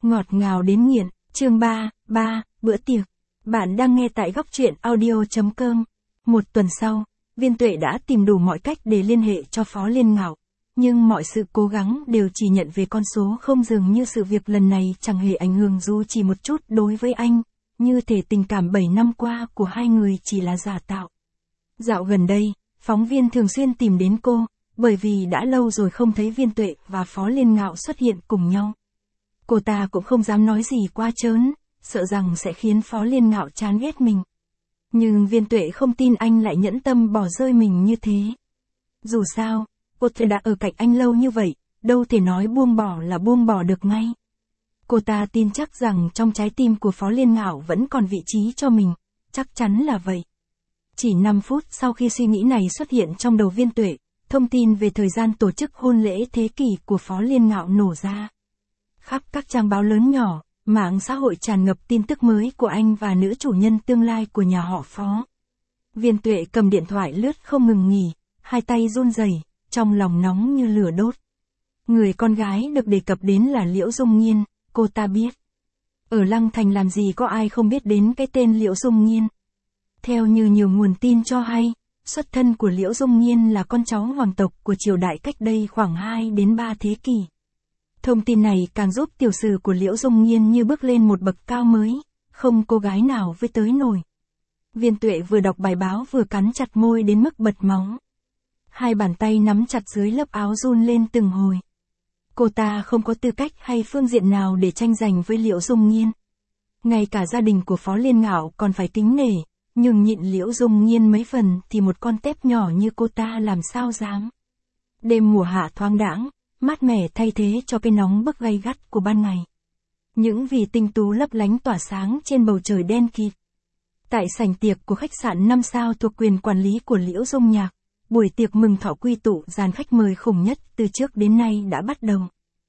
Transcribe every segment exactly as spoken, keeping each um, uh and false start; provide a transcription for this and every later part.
Ngọt ngào đến nghiện, chương ba, ba, bữa tiệc. Bạn đang nghe tại góc truyện audio chấm com. Một tuần sau, Viên Tuệ đã tìm đủ mọi cách để liên hệ cho Phó Liên Ngạo. Nhưng mọi sự cố gắng đều chỉ nhận về con số không, dường như sự việc lần này chẳng hề ảnh hưởng dù chỉ một chút đối với anh, như thể tình cảm bảy năm qua của hai người chỉ là giả tạo. Dạo gần đây, phóng viên thường xuyên tìm đến cô, bởi vì đã lâu rồi không thấy Viên Tuệ và Phó Liên Ngạo xuất hiện cùng nhau. Cô ta cũng không dám nói gì quá trớn, sợ rằng sẽ khiến Phó Liên Ngạo chán ghét mình. Nhưng Viên Tuệ không tin anh lại nhẫn tâm bỏ rơi mình như thế. Dù sao, cô ta đã ở cạnh anh lâu như vậy, đâu thể nói buông bỏ là buông bỏ được ngay. Cô ta tin chắc rằng trong trái tim của Phó Liên Ngạo vẫn còn vị trí cho mình, chắc chắn là vậy. Chỉ năm phút sau khi suy nghĩ này xuất hiện trong đầu Viên Tuệ, thông tin về thời gian tổ chức hôn lễ thế kỷ của Phó Liên Ngạo nổ ra. Khắp các trang báo lớn nhỏ, mạng xã hội tràn ngập tin tức mới của anh và nữ chủ nhân tương lai của nhà họ Phó. Viên Tuệ cầm điện thoại lướt không ngừng nghỉ, hai tay run rẩy, trong lòng nóng như lửa đốt. Người con gái được đề cập đến là Liễu Dung Nhiên, cô ta biết. Ở Lăng Thành làm gì có ai không biết đến cái tên Liễu Dung Nhiên. Theo như nhiều nguồn tin cho hay, xuất thân của Liễu Dung Nhiên là con cháu hoàng tộc của triều đại cách đây khoảng hai đến ba thế kỷ. Thông tin này càng giúp tiểu sử của Liễu Dung Nhiên như bước lên một bậc cao mới, không cô gái nào với tới nổi. Viên Tuệ vừa đọc bài báo vừa cắn chặt môi đến mức bật máu. Hai bàn tay nắm chặt dưới lớp áo run lên từng hồi. Cô ta không có tư cách hay phương diện nào để tranh giành với Liễu Dung Nhiên. Ngay cả gia đình của Phó Liên Ngạo còn phải kính nể, nhưng nhịn Liễu Dung Nhiên mấy phần thì một con tép nhỏ như cô ta làm sao dám. Đêm mùa hạ thoáng đãng, mát mẻ thay thế cho cái nóng bức gay gắt của ban ngày. Những vì tinh tú lấp lánh tỏa sáng trên bầu trời đen kịt. Tại sảnh tiệc của khách sạn năm sao thuộc quyền quản lý của Liễu Dung Nhạc, buổi tiệc mừng thọ quy tụ dàn khách mời khủng nhất từ trước đến nay đã bắt đầu.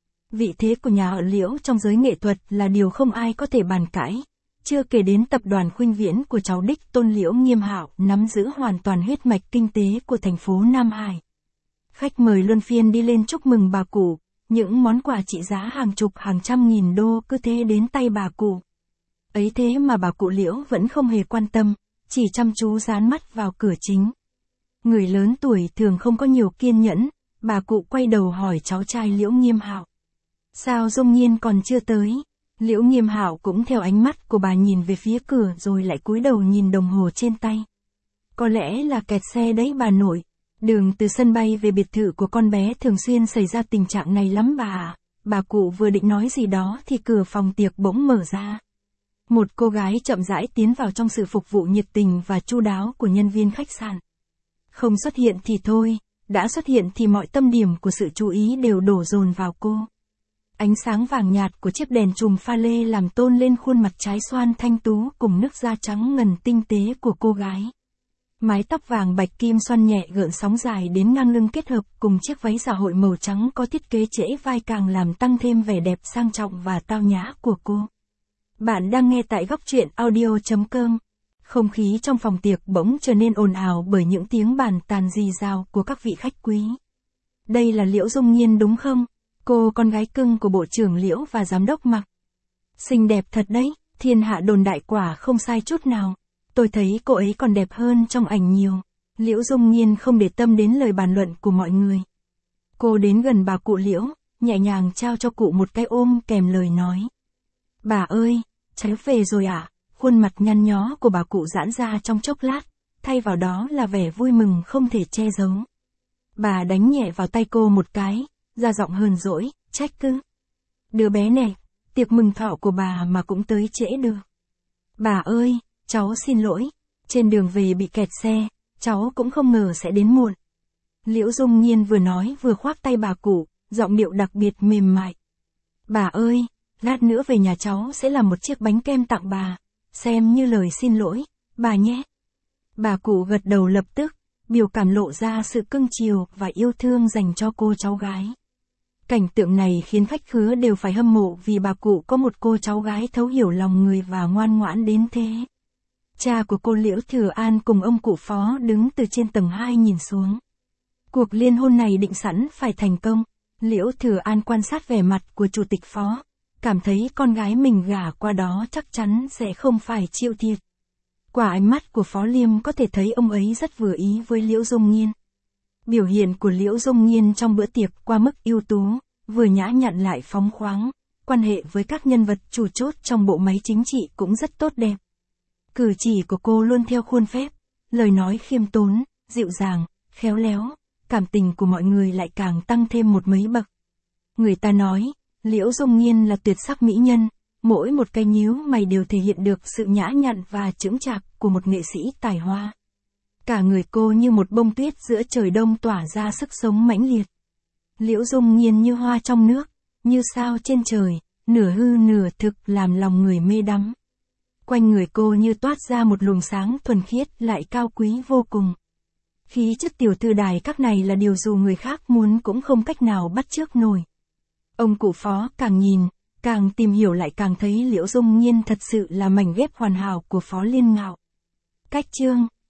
Vị thế của nhà họ Liễu trong giới nghệ thuật là điều không ai có thể bàn cãi, chưa kể đến tập đoàn Khuynh Viễn của cháu đích tôn Liễu Nghiêm Hạo nắm giữ hoàn toàn huyết mạch kinh tế của thành phố Nam Hải. Khách mời luân phiên đi lên chúc mừng bà cụ, những món quà trị giá hàng chục hàng trăm nghìn đô cứ thế đến tay bà cụ. Ấy thế mà bà cụ Liễu vẫn không hề quan tâm, chỉ chăm chú dán mắt vào cửa chính. Người lớn tuổi thường không có nhiều kiên nhẫn, bà cụ quay đầu hỏi cháu trai Liễu Nghiêm Hạo. Sao Dung Nhiên còn chưa tới? Liễu Nghiêm Hạo cũng theo ánh mắt của bà nhìn về phía cửa rồi lại cúi đầu nhìn đồng hồ trên tay. Có lẽ là kẹt xe đấy bà nội. Đường từ sân bay về biệt thự của con bé thường xuyên xảy ra tình trạng này lắm bà ạ. Bà cụ vừa định nói gì đó thì cửa phòng tiệc bỗng mở ra. Một cô gái chậm rãi tiến vào trong sự phục vụ nhiệt tình và chu đáo của nhân viên khách sạn. Không xuất hiện thì thôi, đã xuất hiện thì mọi tâm điểm của sự chú ý đều đổ dồn vào cô. Ánh sáng vàng nhạt của chiếc đèn chùm pha lê làm tôn lên khuôn mặt trái xoan thanh tú cùng nước da trắng ngần tinh tế của cô gái. Mái tóc vàng bạch kim xoăn nhẹ gợn sóng dài đến ngang lưng kết hợp cùng chiếc váy dạ hội màu trắng có thiết kế trễ vai càng làm tăng thêm vẻ đẹp sang trọng và tao nhã của cô. Bạn đang nghe tại góc truyện audio chấm com. Không khí trong phòng tiệc bỗng trở nên ồn ào bởi những tiếng bàn tàn rì rào của các vị khách quý. Đây là Liễu Dung Nhiên đúng không? Cô con gái cưng của bộ trưởng Liễu và giám đốc Mạc. Xinh đẹp thật đấy, thiên hạ đồn đại quả không sai chút nào. Tôi thấy cô ấy còn đẹp hơn trong ảnh nhiều. Liễu Dung Nhiên không để tâm đến lời bàn luận của mọi người. Cô đến gần bà cụ Liễu, nhẹ nhàng trao cho cụ một cái ôm kèm lời nói. Bà ơi, cháu về rồi ạ. À? Khuôn mặt nhăn nhó của bà cụ giãn ra trong chốc lát, thay vào đó là vẻ vui mừng không thể che giấu. Bà đánh nhẹ vào tay cô một cái, ra giọng hờn dỗi, trách cứ. Đứa bé này, tiệc mừng thọ của bà mà cũng tới trễ được. Bà ơi, cháu xin lỗi, trên đường về bị kẹt xe, cháu cũng không ngờ sẽ đến muộn. Liễu Dung Nhiên vừa nói vừa khoác tay bà cụ, giọng điệu đặc biệt mềm mại. Bà ơi, lát nữa về nhà cháu sẽ làm một chiếc bánh kem tặng bà, xem như lời xin lỗi, bà nhé. Bà cụ gật đầu lập tức, biểu cảm lộ ra sự cưng chiều và yêu thương dành cho cô cháu gái. Cảnh tượng này khiến khách khứa đều phải hâm mộ vì bà cụ có một cô cháu gái thấu hiểu lòng người và ngoan ngoãn đến thế. Cha của cô Liễu Thừa An cùng ông cụ Phó đứng từ trên tầng hai nhìn xuống. Cuộc liên hôn này định sẵn phải thành công. Liễu Thừa An quan sát vẻ mặt của chủ tịch Phó, cảm thấy con gái mình gả qua đó chắc chắn sẽ không phải chịu thiệt. Qua ánh mắt của Phó Liêm có thể thấy ông ấy rất vừa ý với Liễu Dung Nhiên. Biểu hiện của Liễu Dung Nhiên trong bữa tiệc qua mức ưu tú, vừa nhã nhặn lại phóng khoáng, quan hệ với các nhân vật chủ chốt trong bộ máy chính trị cũng rất tốt đẹp. Cử chỉ của cô luôn theo khuôn phép, lời nói khiêm tốn, dịu dàng, khéo léo, cảm tình của mọi người lại càng tăng thêm một mấy bậc. Người ta nói, Liễu Dung Nhiên là tuyệt sắc mỹ nhân, mỗi một cái nhíu mày đều thể hiện được sự nhã nhặn và chững chạc của một nghệ sĩ tài hoa. Cả người cô như một bông tuyết giữa trời đông tỏa ra sức sống mãnh liệt. Liễu Dung Nhiên như hoa trong nước, như sao trên trời, nửa hư nửa thực làm lòng người mê đắm. Quanh người cô như toát ra một luồng sáng thuần khiết lại cao quý vô cùng. Khí chất tiểu thư đài các này là điều dù người khác muốn cũng không cách nào bắt chước nổi. Ông cụ Phó càng nhìn, càng tìm hiểu lại càng thấy Liễu Dung Nhiên thật sự là mảnh ghép hoàn hảo của Phó Liên Ngạo. Cách chương